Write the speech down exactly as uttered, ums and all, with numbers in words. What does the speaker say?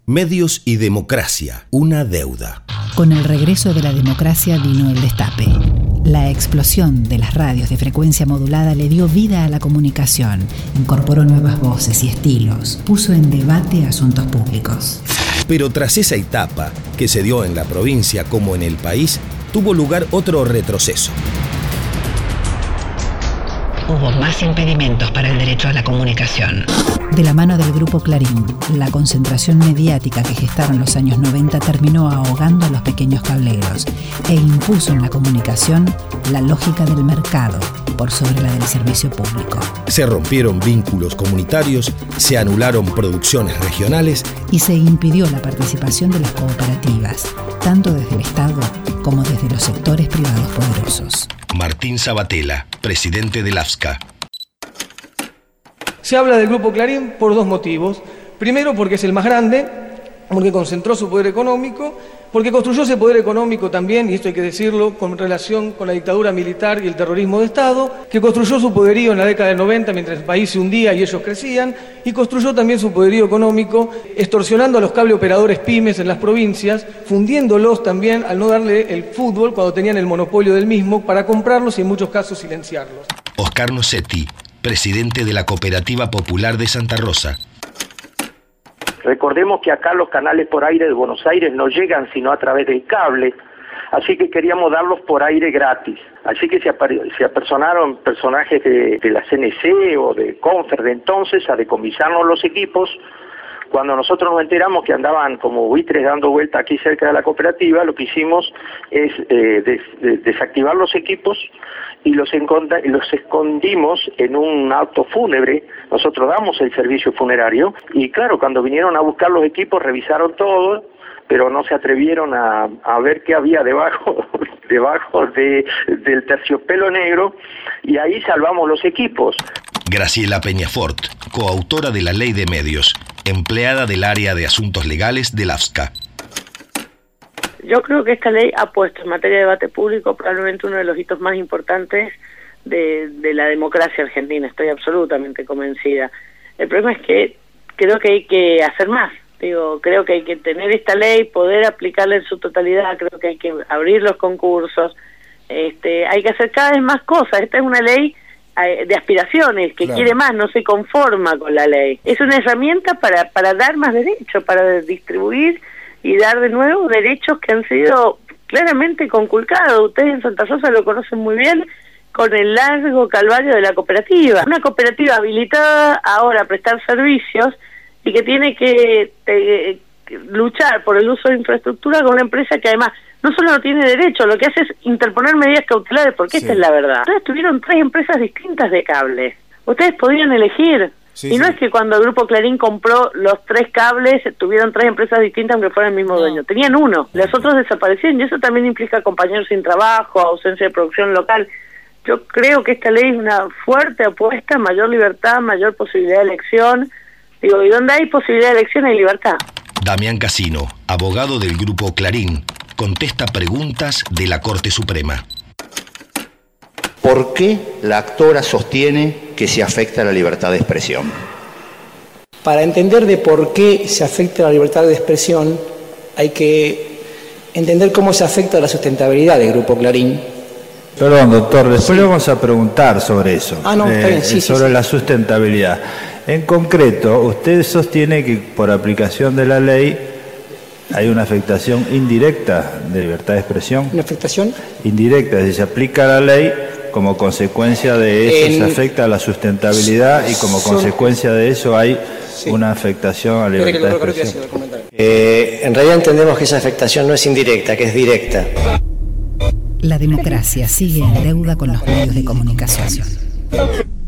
Medios y democracia, una deuda. Con el regreso de la democracia vino el destape. La explosión de las radios de frecuencia modulada le dio vida a la comunicación, incorporó nuevas voces y estilos, puso en debate asuntos públicos. Pero tras esa etapa, que se dio en la provincia como en el país, tuvo lugar otro retroceso. Hubo más impedimentos para el derecho a la comunicación. De la mano del Grupo Clarín, la concentración mediática que gestaron los años noventa terminó ahogando a los pequeños cableros e impuso en la comunicación la lógica del mercado por sobre la del servicio público. Se rompieron vínculos comunitarios, se anularon producciones regionales y se impidió la participación de las cooperativas, tanto desde el Estado como desde los sectores privados poderosos. Martín Sabatella, presidente del A F S C A. Se habla del Grupo Clarín por dos motivos. Primero, porque es el más grande, porque concentró su poder económico, porque construyó ese poder económico también, y esto hay que decirlo, con relación con la dictadura militar y el terrorismo de Estado, que construyó su poderío en la década del noventa mientras el país se hundía y ellos crecían, y construyó también su poderío económico extorsionando a los cable operadores pymes en las provincias, fundiéndolos también al no darle el fútbol cuando tenían el monopolio del mismo, para comprarlos y en muchos casos silenciarlos. Oscar Nocetti, presidente de la Cooperativa Popular de Santa Rosa. Recordemos que acá los canales por aire de Buenos Aires no llegan sino a través del cable, así que queríamos darlos por aire gratis. Así que se, se apersonaron personajes de, de la C N C o de Confer de entonces a decomisarnos los equipos. Cuando nosotros nos enteramos que andaban como buitres dando vuelta aquí cerca de la cooperativa, lo que hicimos es eh, des, des, desactivar los equipos y los, y los escondimos en un auto fúnebre. Nosotros damos el servicio funerario y claro, cuando vinieron a buscar los equipos revisaron todo, pero no se atrevieron a, a ver qué había debajo, debajo de, del terciopelo negro, y ahí salvamos los equipos. Graciela Peñafort, coautora de la Ley de Medios, empleada del área de asuntos legales del A F S C A. Yo creo que esta ley ha puesto en materia de debate público probablemente uno de los hitos más importantes de, de la democracia argentina, estoy absolutamente convencida. El problema es que creo que hay que hacer más. Digo, creo que hay que tener esta ley, poder aplicarla en su totalidad, creo que hay que abrir los concursos, este, hay que hacer cada vez más cosas. Esta es una ley de aspiraciones, que claro, quiere más, no se conforma con la ley. Es una herramienta para, para dar más derechos, para distribuir y dar de nuevo derechos que han sido claramente conculcados. Ustedes en Santa Rosa lo conocen muy bien con el largo calvario de la cooperativa. Una cooperativa habilitada ahora a prestar servicios y que tiene que te, luchar por el uso de infraestructura con una empresa que además no solo no tiene derecho, lo que hace es interponer medidas cautelares, porque sí, esta es la verdad. Ustedes tuvieron tres empresas distintas de cable. Ustedes podían elegir. Sí, y no sí. es que cuando el Grupo Clarín compró los tres cables, tuvieron tres empresas distintas aunque fueran el mismo no. dueño. Tenían uno, los otros desaparecieron, y eso también implica compañeros sin trabajo, ausencia de producción local. Yo creo que esta ley es una fuerte apuesta, mayor libertad, mayor posibilidad de elección. Digo, ¿y dónde hay posibilidad de elección hay libertad? Damián Casino, abogado del Grupo Clarín, contesta preguntas de la Corte Suprema. ¿Por qué la actora sostiene que se afecta la libertad de expresión? Para entender de por qué se afecta la libertad de expresión, hay que entender cómo se afecta la sustentabilidad del Grupo Clarín. Perdón, doctor, después sí. le vamos a preguntar sobre eso, ah, no, está bien, sí, eh, sobre sí, la sí. sustentabilidad. En concreto, usted sostiene que por aplicación de la ley hay una afectación indirecta de libertad de expresión. ¿Una afectación? Indirecta, es decir, se aplica la ley, como consecuencia de eso en... se afecta a la sustentabilidad y como Son... consecuencia de eso hay sí. una afectación a la libertad de expresión. Eh, en realidad entendemos que esa afectación no es indirecta, que es directa. La democracia sigue en deuda con los medios de comunicación.